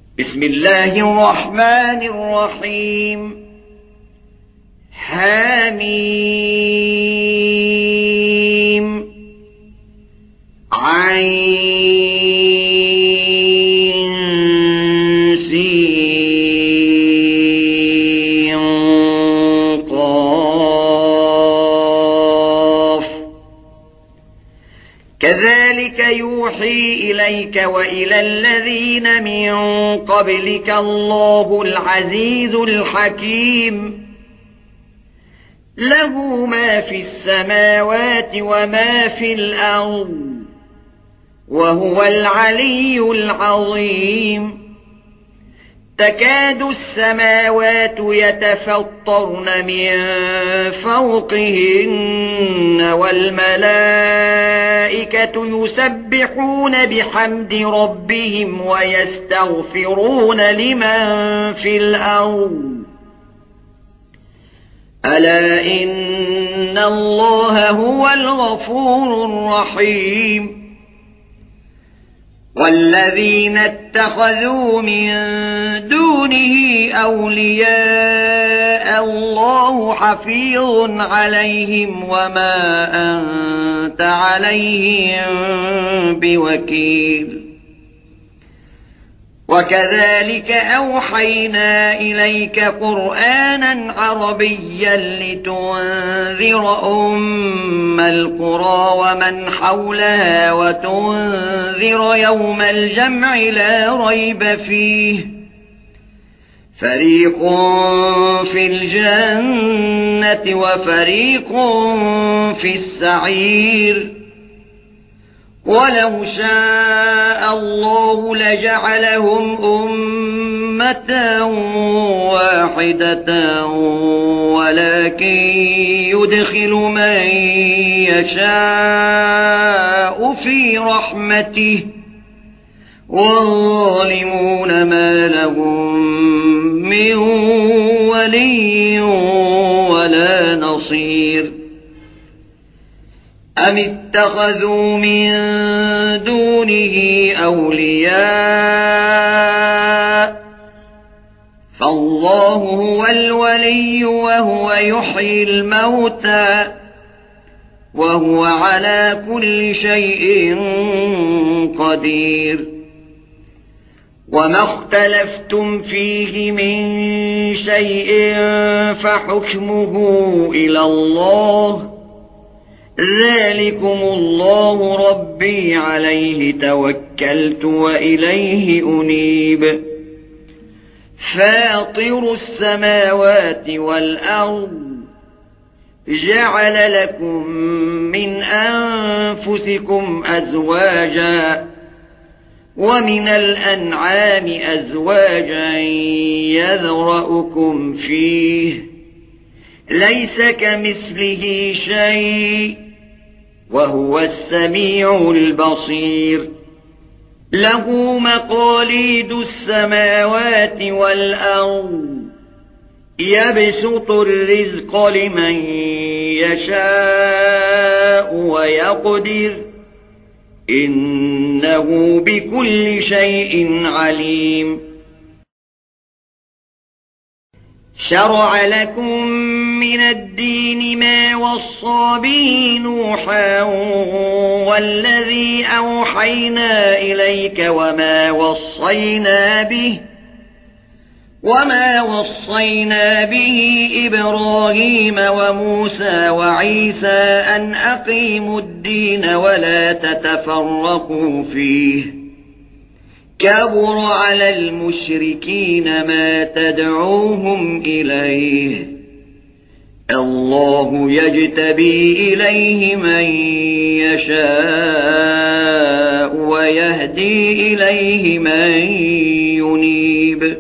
بسم الله الرحمن الرحيم حميم عين سين قاف كذلك يوحي إليك وإلى الذين من قبلك الله العزيز الحكيم له ما في السماوات وما في الأرض وهو العلي العظيم تكاد السماوات يتفطرن من فوقهن والملائكة يسبحون بحمد ربهم ويستغفرون لمن في الأرض ألا إن الله هو الغفور الرحيم والذين اتخذوا من دونه أولياء الله حفيظ عليهم وما أنت عليهم بوكيل وكذلك أوحينا إليك قرآنا عربيا لتنذر أم القرى ومن حولها وتنذر يوم الجمع لا ريب فيه فريق في الجنة وفريق في السعير ولو شاء الله لجعلهم أمة واحدة ولكن يدخل من يشاء في رحمته والظالمون ما لهم من ولي ولا نصير أم اتخذوا من دونه أولياء فالله هو الولي وهو يحيي الموتى وهو على كل شيء قدير وما اختلفتم فيه من شيء فحكمه إلى الله ذلكم الله ربي عليه توكلت وإليه أنيب فاطر السماوات والأرض جعل لكم من أنفسكم أزواجا ومن الأنعام أزواجا يذرأكم فيه ليس كمثله شيء وهو السميع البصير له مقاليد السماوات والأرض يبسط الرزق لمن يشاء ويقدر إنه بكل شيء عليم شرع لكم من الدين ما وصى به نوحا والذي أوحينا إليك وما وصينا به إبراهيم وموسى وعيسى أن أقيموا الدين ولا تتفرقوا فيه كبر على المشركين ما تدعوهم إليه الله يجتبي إليه من يشاء ويهدي إليه من ينيب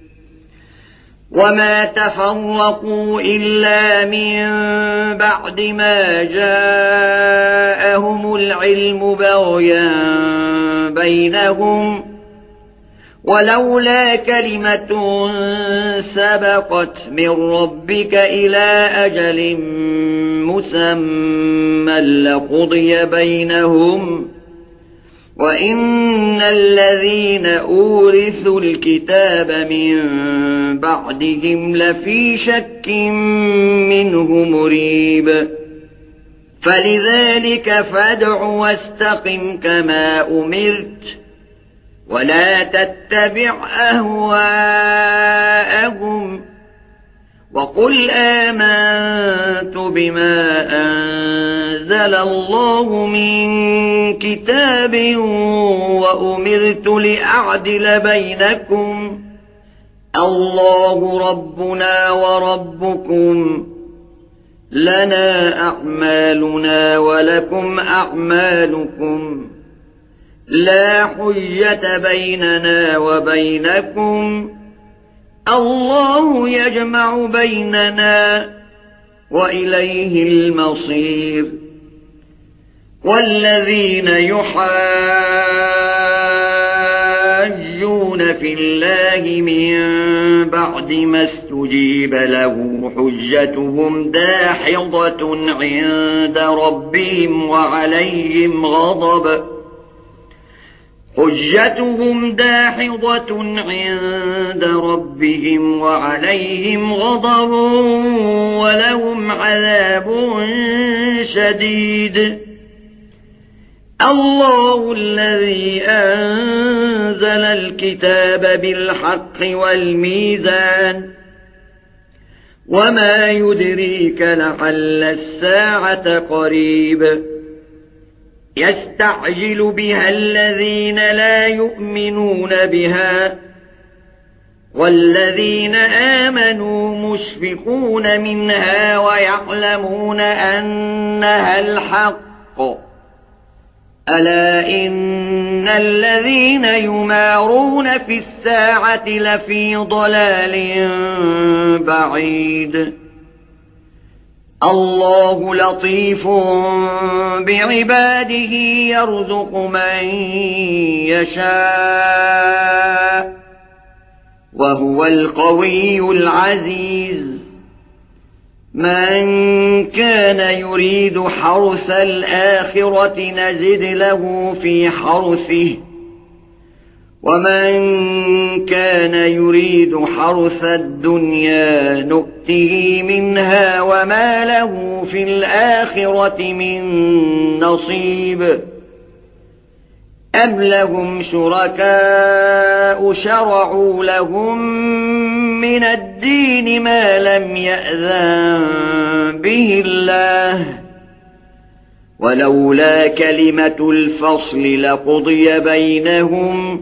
وما تفرقوا إلا من بعد ما جاءهم العلم بغيا بينهم ولولا كلمة سبقت من ربك إلى أجل مسمى لقضي بينهم وإن الذين أورثوا الكتاب من بعدهم لفي شك منه مريب فلذلك فادع واستقم كما أمرت ولا تتبع أهواءهم وقل آمنت بما أنزل الله من كتاب وأمرت لأعدل بينكم الله ربنا وربكم لنا أعمالنا ولكم أعمالكم لا حجة بيننا وبينكم الله يجمع بيننا وإليه المصير والذين يحاجون في الله من بعد ما استجيب له حجتهم داحضة عند ربهم وعليهم غضب ولهم عذاب شديد الله الذي أنزل الكتاب بالحق والميزان وما يدريك لعل الساعة قريب يستعجل بها الذين لا يؤمنون بها والذين آمنوا مشفقون منها ويعلمون أنها الحق ألا إن الذين يمارون في الساعة لفي ضلال بعيد الله لطيف بعباده يرزق من يشاء وهو القوي العزيز من كان يريد حرث الآخرة نزد له في حرثه ومن كان يريد حرث الدنيا نؤته منها وما له في الآخرة من نصيب أم لهم شركاء شرعوا لهم من الدين ما لم يأذن به الله ولولا كلمة الفصل لقضي بينهم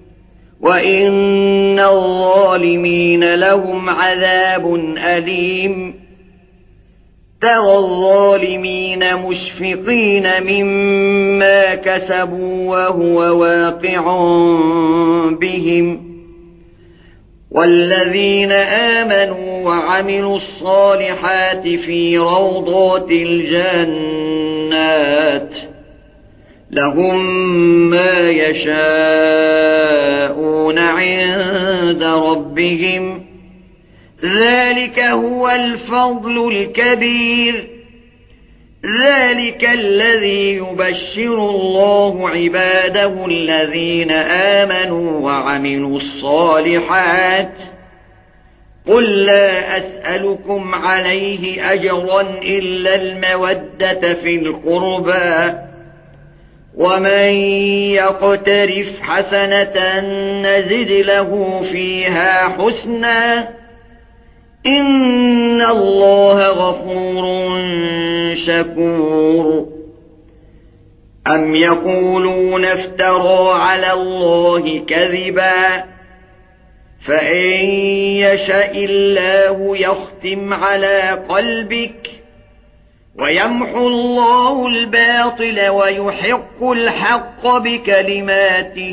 وإن الظالمين لهم عذاب أليم ترى الظالمين مشفقين مما كسبوا وهو واقع بهم والذين آمنوا وعملوا الصالحات في روضات الجنات لهم ما يشاءون عند ربهم ذلك هو الفضل الكبير ذلك الذي يبشر الله عباده الذين آمنوا وعملوا الصالحات قل لا أسألكم عليه أجرا إلا المودة في القربى ومن يقترف حسنة نزد له فيها حسنا إن الله غفور شكور أم يقولون افترى على الله كذبا فإن يشأ الله يختم على قلبك ويمحو الله الباطل ويحق الحق بكلماته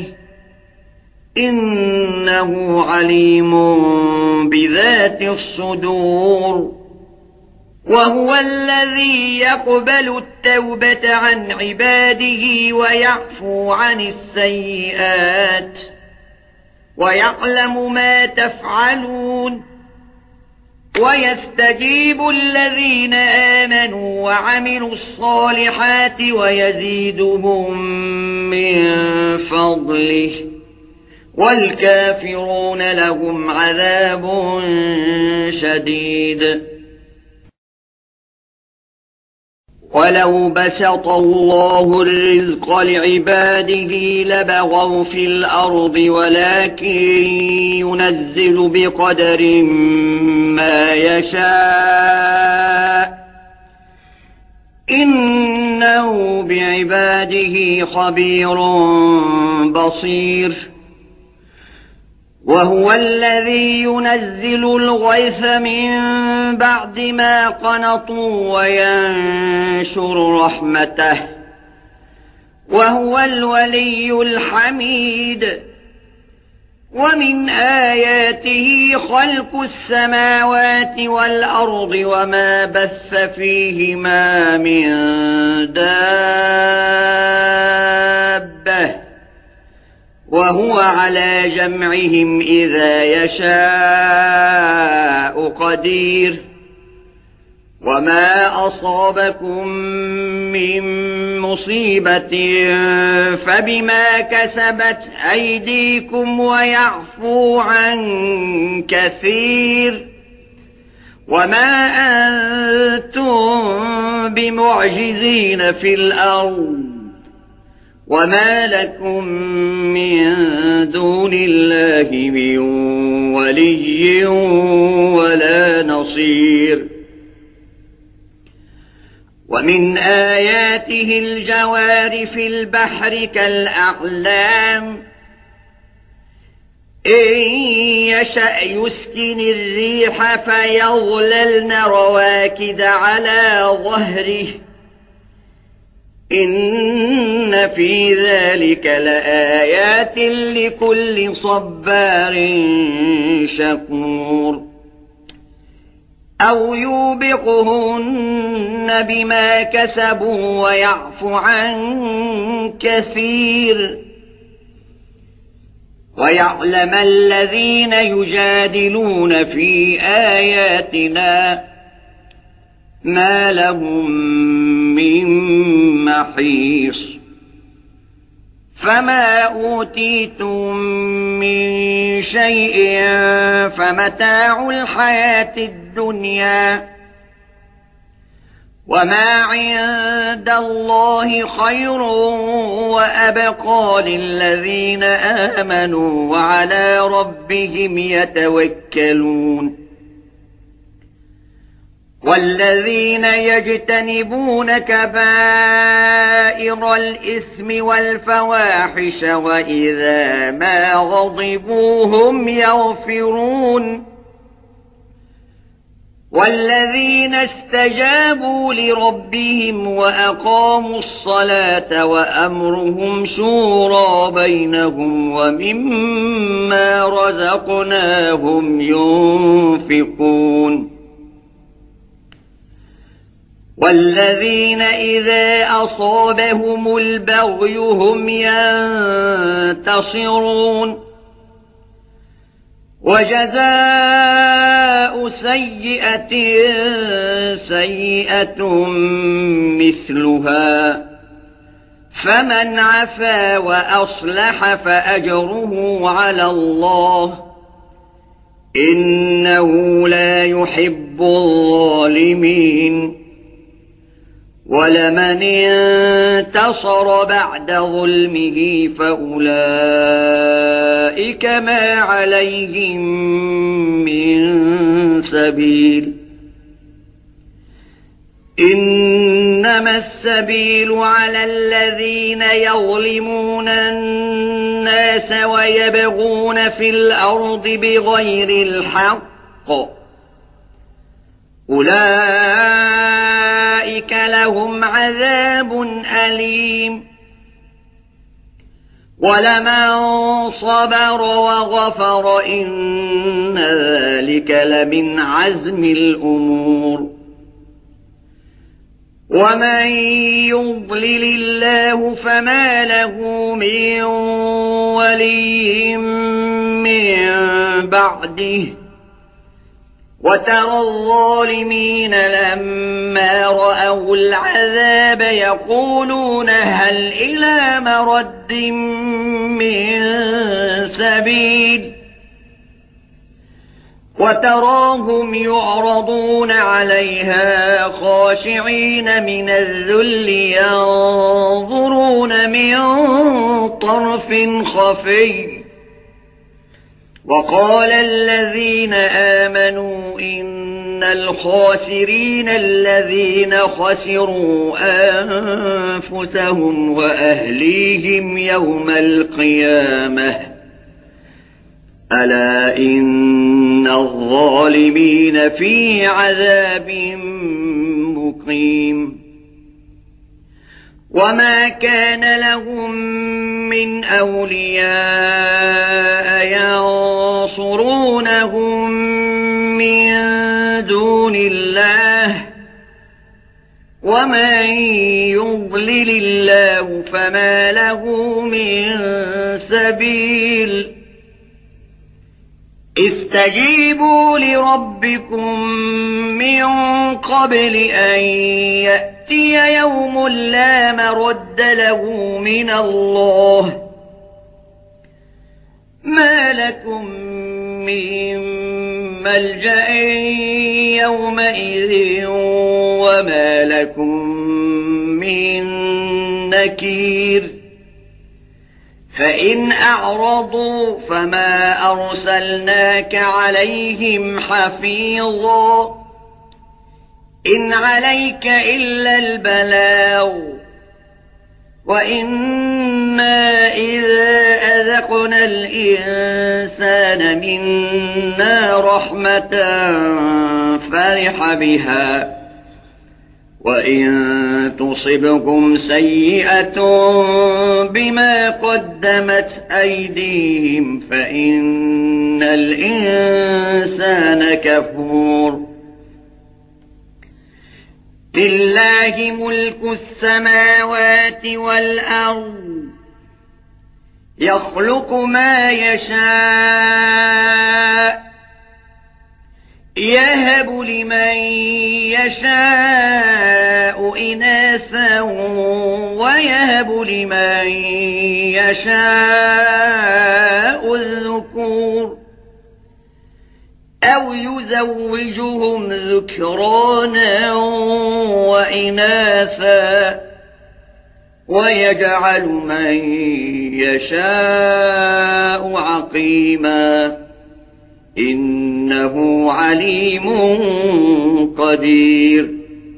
إنه عليم بذات الصدور وهو الذي يقبل التوبة عن عباده ويعفو عن السيئات ويعلم ما تفعلون ويستجيب الذين آمنوا وعملوا الصالحات ويزيدهم من فضله والكافرون لهم عذاب شديد. ولو بسط الله الرزق لعباده لبغوا في الأرض ولكن ينزل بقدر ما يشاء إنه بعباده خبير بصير. وهو الذي ينزل الغيث من بعد ما قنطوا وينشر رحمته وهو الولي الحميد. ومن آياته خلق السماوات والأرض وما بث فيهما من دابة وهو على جمعهم إذا يشاء قدير. وما أصابكم من مصيبة فبما كسبت أيديكم ويعفو عن كثير. وما أنتم بمعجزين في الأرض وما لكم من دون الله من ولي ولا نصير. ومن آياته الجوار في البحر كالأعلام إن يشأ يسكن الريح فيظللن رواكد على ظهره إن في ذلك لآيات لكل صبار شكور. أو يوبقهن بما كسبوا ويعفو عن كثير. ويعلم الذين يجادلون في آياتنا ما لهم من محيص. فما أوتيتم من شيء فمتاع الحياة الدنيا وما عند الله خير وأبقى للذين آمنوا وعلى ربهم يتوكلون. والذين يجتنبون كبائر الإثم والفواحش وإذا ما غضبوا هم يغفرون. والذين استجابوا لربهم وأقاموا الصلاة وأمرهم شورى بينهم ومما رزقناهم ينفقون. والذين إذا أصابهم البغي هم ينتصرون. وجزاء سيئة سيئة مثلها فمن عفا وأصلح فأجره على الله إنه لا يحب الظالمين. ولمن انتصر بعد ظلمه فأولئك ما عليهم من سبيل. إنما السبيل على الذين يظلمون الناس ويبغون في الأرض بغير الحق أولئك لهم عذاب أليم. ولمن صبر وغفر إن ذلك لمن عزم الأمور. ومن يضلل الله فما له من ولي من بعده وترى الظالمين لما رأوا العذاب يقولون هل إلى مرد من سبيل وتراهم يعرضون عليها خاشعين من الذل ينظرون من طرف خفي وقال الذين آمنوا إن الخاسرين الذين خسروا أنفسهم وأهليهم يوم القيامة ألا إن الظالمين في عذاب مقيم وما كان لهم من أولياء ينصرونهم من دون الله ومن يضلل الله فما له من سبيل استجيبوا لربكم من قبل أن يأتي يوم لا مرد له من الله ما لكم من ملجأ يومئذ وما لكم من نكير فإن أعرضوا فما أرسلناك عليهم حفيظا إن عليك إلا البلاغ وإنا إذا أذقنا الإنسان منا رحمة فرح بها وإن تصبكم سيئة بما قدمت أيديهم فإن الإنسان كفور لله ملك السماوات والأرض يخلق ما يشاء يهب لمن يشاء إناثا ويهب لمن يشاء الذكور أو يزوجهم ذكرانا وإناثا ويجعل من يشاء عقيما إنه عليم قدير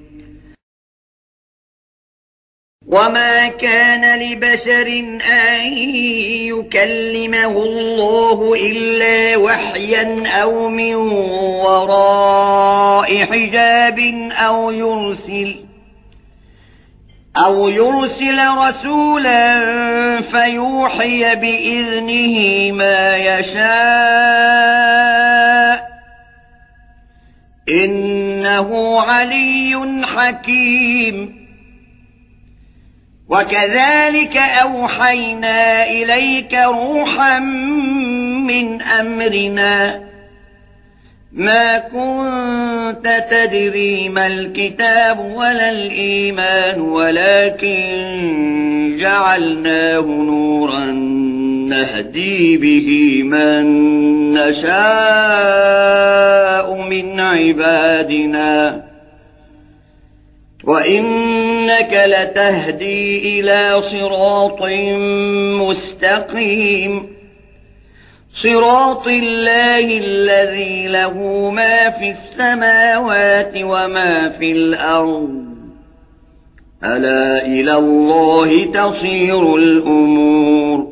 وما كان لبشر أن يكلمه الله إلا وحيا أو من وراء حجاب أو يرسل رسولا فيوحي بإذنه ما يشاء إنه علي حكيم وكذلك أوحينا إليك روحا من أمرنا ما كنت تدري ما الكتاب ولا الإيمان ولكن جعلناه نورا نهدي به من نشاء من عبادنا وإنك لتهدي إلى صراط مستقيم صراط الله الذي له ما في السماوات وما في الأرض ألا إلى الله تصير الأمور